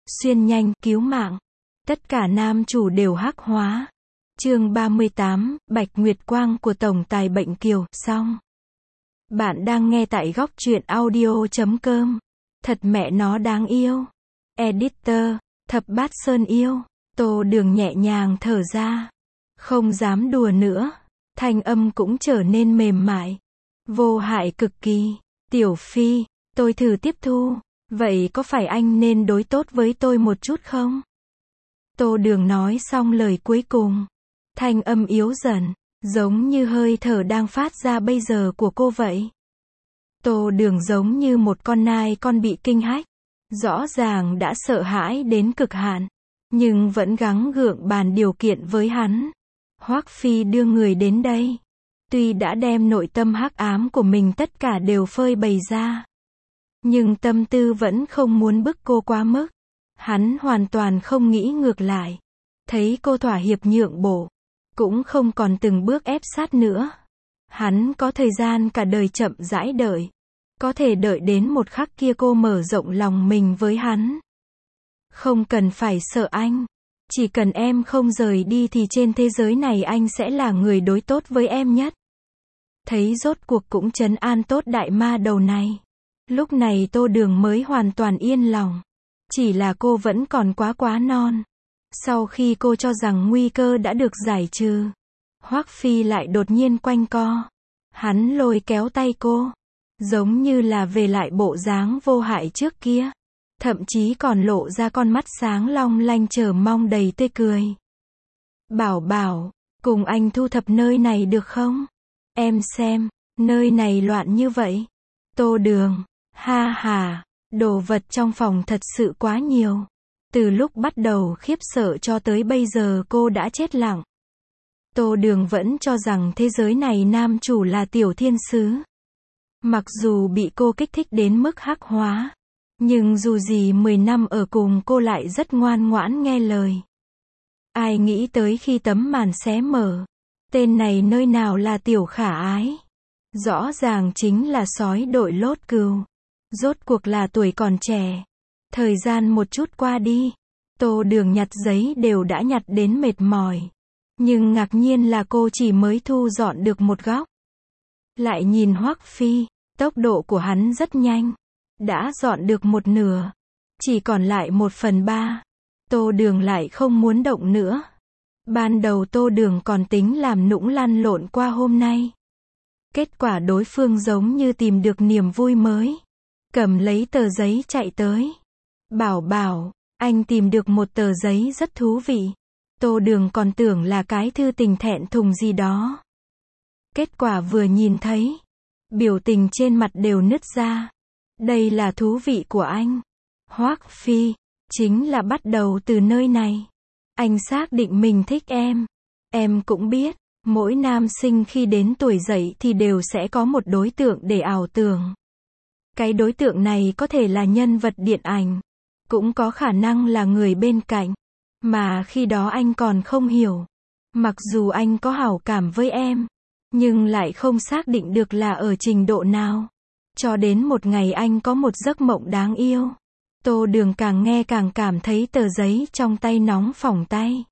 xuyên nhanh, cứu mạng. Tất cả nam chủ đều hắc hóa. Chương 38, Bạch Nguyệt Quang của Tổng tài Bệnh Kiều, xong. Bạn đang nghe tại góc truyện audio.com. Thật mẹ nó đáng yêu. Editor, Thập Bát Sơn yêu. Tô Đường nhẹ nhàng thở ra. Không dám đùa nữa. Thanh âm cũng trở nên mềm mại. Vô hại cực kỳ. Tiểu Phi, tôi thử tiếp thu. Vậy có phải anh nên đối tốt với tôi một chút không? Tô Đường nói xong lời cuối cùng. Thanh âm yếu dần, giống như hơi thở đang phát ra bây giờ của cô vậy. Tô Đường giống như một con nai con bị kinh hách. Rõ ràng đã sợ hãi đến cực hạn, nhưng vẫn gắng gượng bàn điều kiện với hắn. Hoắc Phi đưa người đến đây. Tuy đã đem nội tâm hắc ám của mình tất cả đều phơi bày ra, nhưng tâm tư vẫn không muốn bức cô quá mức. Hắn hoàn toàn không nghĩ ngược lại. Thấy cô thỏa hiệp nhượng bộ, cũng không còn từng bước ép sát nữa. Hắn có thời gian cả đời chậm rãi đợi. Có thể đợi đến một khắc kia cô mở rộng lòng mình với hắn. Không cần phải sợ anh. Chỉ cần em không rời đi thì trên thế giới này anh sẽ là người đối tốt với em nhất. Thấy rốt cuộc cũng trấn an tốt đại ma đầu này. Lúc này Tô Đường mới hoàn toàn yên lòng. Chỉ là cô vẫn còn quá non. Sau khi cô cho rằng nguy cơ đã được giải trừ, Hoắc Phi lại đột nhiên quanh co. Hắn lôi kéo tay cô, giống như là về lại bộ dáng vô hại trước kia. Thậm chí còn lộ ra con mắt sáng long lanh chờ mong đầy tươi cười. Bảo bảo, cùng anh thu thập nơi này được không? Em xem, nơi này loạn như vậy. Tô Đường, ha ha, đồ vật trong phòng thật sự quá nhiều. Từ lúc bắt đầu khiếp sợ cho tới bây giờ cô đã chết lặng. Tô Đường vẫn cho rằng thế giới này nam chủ là tiểu thiên sứ. Mặc dù bị cô kích thích đến mức hắc hóa, nhưng dù gì 10 năm ở cùng cô lại rất ngoan ngoãn nghe lời. Ai nghĩ tới khi tấm màn xé mở, tên này nơi nào là tiểu khả ái. Rõ ràng chính là sói đội lốt cừu. Rốt cuộc là tuổi còn trẻ. Thời gian một chút qua đi, Tô Đường nhặt giấy đều đã nhặt đến mệt mỏi. Nhưng ngạc nhiên là cô chỉ mới thu dọn được một góc. Lại nhìn Hoắc Phi, tốc độ của hắn rất nhanh. Đã dọn được một nửa. Chỉ còn lại 1/3. Tô Đường lại không muốn động nữa. Ban đầu Tô Đường còn tính làm nũng lăn lộn qua hôm nay. Kết quả đối phương giống như tìm được niềm vui mới. Cầm lấy tờ giấy chạy tới. Bảo bảo, anh tìm được một tờ giấy rất thú vị. Tô Đường còn tưởng là cái thư tình thẹn thùng gì đó. Kết quả vừa nhìn thấy, biểu tình trên mặt đều nứt ra. Đây là thú vị của anh. Hoắc Phi, chính là bắt đầu từ nơi này. Anh xác định mình thích em. Em cũng biết, mỗi nam sinh khi đến tuổi dậy thì đều sẽ có một đối tượng để ảo tưởng. Cái đối tượng này có thể là nhân vật điện ảnh, cũng có khả năng là người bên cạnh, mà khi đó anh còn không hiểu. Mặc dù anh có hảo cảm với em, nhưng lại không xác định được là ở trình độ nào. Cho đến một ngày anh có một giấc mộng đáng yêu. Tô Đường càng nghe càng cảm thấy tờ giấy trong tay nóng phỏng tay.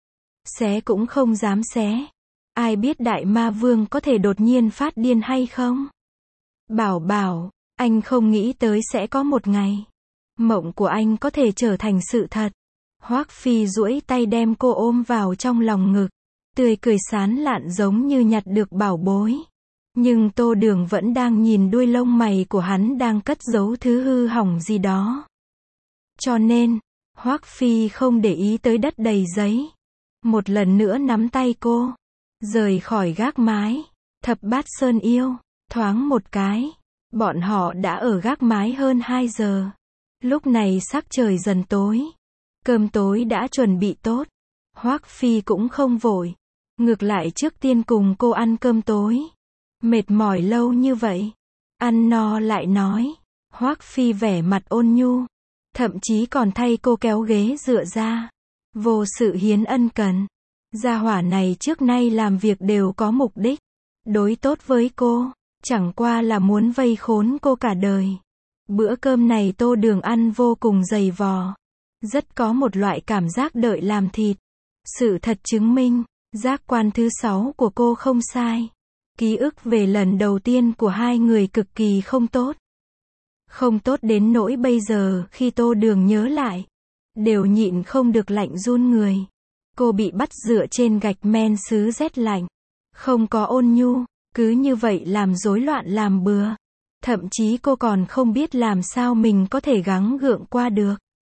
Xé cũng không dám xé. Ai biết đại ma vương có thể đột nhiên phát điên hay không? Bảo bảo, anh không nghĩ tới sẽ có một ngày mộng của anh có thể trở thành sự thật. Hoắc Phi duỗi tay đem cô ôm vào trong lòng ngực, tươi cười sán lạn giống như nhặt được bảo bối. Nhưng Tô Đường vẫn đang nhìn đuôi lông mày của hắn đang cất giấu thứ hư hỏng gì đó. Cho nên, Hoắc Phi không để ý tới đất đầy giấy. Một lần nữa nắm tay cô, rời khỏi gác mái. Thập Bát Sơn yêu, thoáng một cái, bọn họ đã ở gác mái hơn 2 giờ. Lúc này sắc trời dần tối. Cơm tối đã chuẩn bị tốt. Hoắc Phi cũng không vội. Ngược lại trước tiên cùng cô ăn cơm tối. Mệt mỏi lâu như vậy. Ăn no lại nói. Hoắc Phi vẻ mặt ôn nhu. Thậm chí còn thay cô kéo ghế dựa ra. Vô sự hiến ân cần. Gia hỏa này trước nay làm việc đều có mục đích. Đối tốt với cô. Chẳng qua là muốn vây khốn cô cả đời. Bữa cơm này Tô Đường ăn vô cùng dày vò. Rất có một loại cảm giác đợi làm thịt. Sự thật chứng minh, giác quan thứ 6 của cô không sai. Ký ức về lần đầu tiên của hai người cực kỳ không tốt. Không tốt đến nỗi bây giờ khi Tô Đường nhớ lại, đều nhịn không được lạnh run người. Cô bị bắt dựa trên gạch men sứ rét lạnh. Không có ôn nhu, cứ như vậy làm rối loạn làm bừa. Thậm chí cô còn không biết làm sao mình có thể gắng gượng qua được.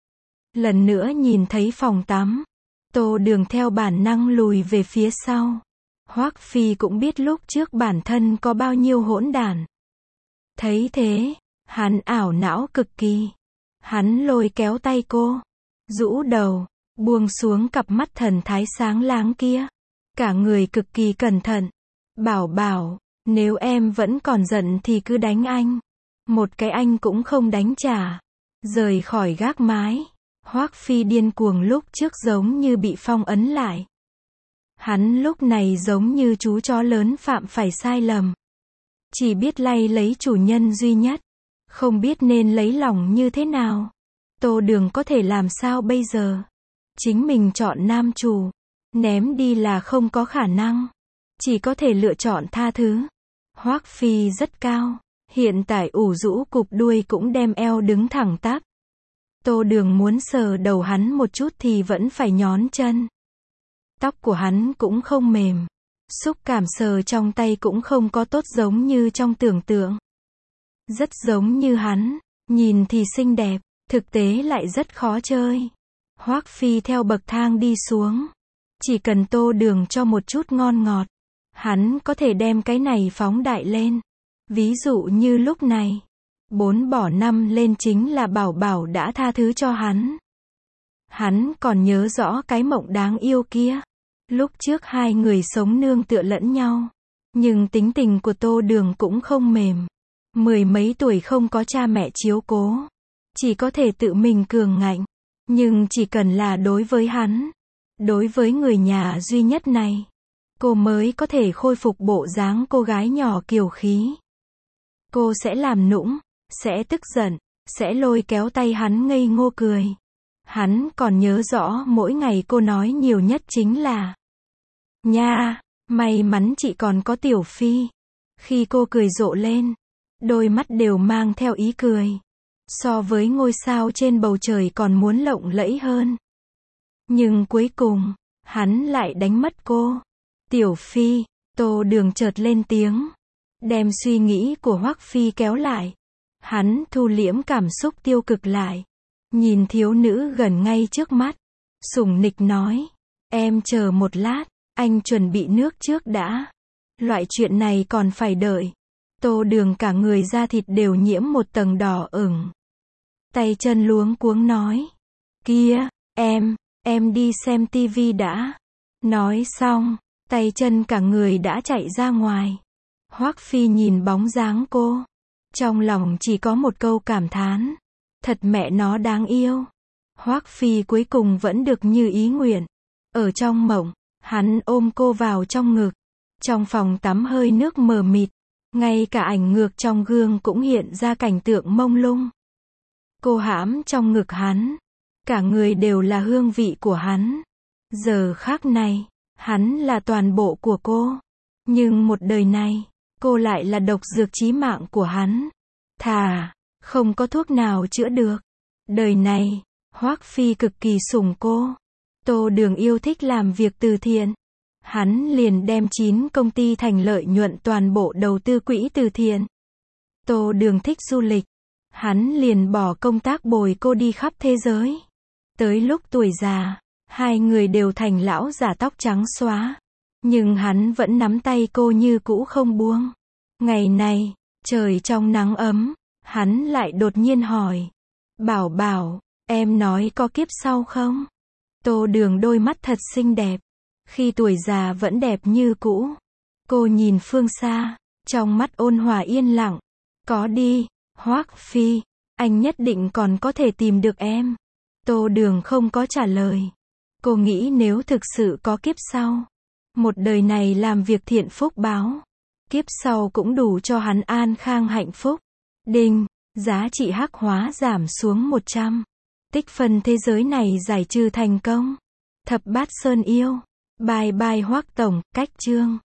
Lần nữa nhìn thấy phòng tắm, Tô Đường theo bản năng lùi về phía sau. Hoắc Phi cũng biết lúc trước bản thân có bao nhiêu hỗn đản. Thấy thế, hắn ảo não cực kỳ. Hắn lôi kéo tay cô, rũ đầu, buông xuống cặp mắt thần thái sáng láng kia. Cả người cực kỳ cẩn thận. Bảo bảo, nếu em vẫn còn giận thì cứ đánh anh. Một cái anh cũng không đánh trả. Rời khỏi gác mái, Hoắc Phi điên cuồng lúc trước giống như bị phong ấn lại. Hắn lúc này giống như chú chó lớn phạm phải sai lầm. Chỉ biết lay lấy chủ nhân duy nhất. Không biết nên lấy lòng như thế nào. Tô Đường có thể làm sao bây giờ? Chính mình chọn nam chủ. Ném đi là không có khả năng. Chỉ có thể lựa chọn tha thứ. Hoắc Phi rất cao. Hiện tại ủ rũ cụp đuôi cũng đem eo đứng thẳng tắp. Tô Đường muốn sờ đầu hắn một chút thì vẫn phải nhón chân. Tóc của hắn cũng không mềm. Xúc cảm sờ trong tay cũng không có tốt giống như trong tưởng tượng. Rất giống như hắn. Nhìn thì xinh đẹp, thực tế lại rất khó chơi. Hoắc Phi theo bậc thang đi xuống. Chỉ cần Tô Đường cho một chút ngon ngọt, hắn có thể đem cái này phóng đại lên. Ví dụ như lúc này, 4 bỏ 5 lên chính là Bảo Bảo đã tha thứ cho hắn. Hắn còn nhớ rõ cái mộng đáng yêu kia. Lúc trước hai người sống nương tựa lẫn nhau. Nhưng tính tình của Tô Đường cũng không mềm. 10 mấy tuổi không có cha mẹ chiếu cố. Chỉ có thể tự mình cường ngạnh. Nhưng chỉ cần là đối với hắn, đối với người nhà duy nhất này, cô mới có thể khôi phục bộ dáng cô gái nhỏ kiều khí. Cô sẽ làm nũng, sẽ tức giận, sẽ lôi kéo tay hắn ngây ngô cười. Hắn còn nhớ rõ mỗi ngày cô nói nhiều nhất chính là: nha, may mắn chị còn có Tiểu Phi. Khi cô cười rộ lên, đôi mắt đều mang theo ý cười. So với ngôi sao trên bầu trời còn muốn lộng lẫy hơn. Nhưng cuối cùng, hắn lại đánh mất cô. Tiểu Phi, Tô Đường chợt lên tiếng. Đem suy nghĩ của Hoắc Phi kéo lại. Hắn thu liễm cảm xúc tiêu cực lại. Nhìn thiếu nữ gần ngay trước mắt. Sủng nịch nói. Em chờ một lát, anh chuẩn bị nước trước đã. Loại chuyện này còn phải đợi. Tô Đường cả người da thịt đều nhiễm một tầng đỏ ửng. Tay chân luống cuống nói. Kia, em đi xem tivi đã. Nói xong, tay chân cả người đã chạy ra ngoài. Hoắc Phi nhìn bóng dáng cô. Trong lòng chỉ có một câu cảm thán. Thật mẹ nó đáng yêu. Hoắc Phi cuối cùng vẫn được như ý nguyện. Ở trong mộng, hắn ôm cô vào trong ngực. Trong phòng tắm hơi nước mờ mịt. Ngay cả ảnh ngược trong gương cũng hiện ra cảnh tượng mông lung. Cô hãm trong ngực hắn. Cả người đều là hương vị của hắn. Giờ khắc này, hắn là toàn bộ của cô. Nhưng một đời này, cô lại là độc dược chí mạng của hắn. Thà, không có thuốc nào chữa được. Đời này, Hoắc Phi cực kỳ sủng cô. Tô Đường yêu thích làm việc từ thiện. Hắn liền đem 9 công ty thành lợi nhuận toàn bộ đầu tư quỹ từ thiện. Tô Đường thích du lịch. Hắn liền bỏ công tác bồi cô đi khắp thế giới. Tới lúc tuổi già, hai người đều thành lão già tóc trắng xóa. Nhưng hắn vẫn nắm tay cô như cũ không buông. Ngày này, trời trong nắng ấm, hắn lại đột nhiên hỏi. Bảo Bảo, em nói có kiếp sau không? Tô Đường đôi mắt thật xinh đẹp. Khi tuổi già vẫn đẹp như cũ. Cô nhìn phương xa, trong mắt ôn hòa yên lặng. Có đi, Hoắc Phi, anh nhất định còn có thể tìm được em. Tô Đường không có trả lời. Cô nghĩ nếu thực sự có kiếp sau, một đời này làm việc thiện phúc báo, kiếp sau cũng đủ cho hắn an khang hạnh phúc. Đinh, giá trị hắc hóa giảm xuống 100. Tích phân thế giới này giải trừ thành công. Thập bát sơn yêu. Bye bye Hoắc tổng, cách chương.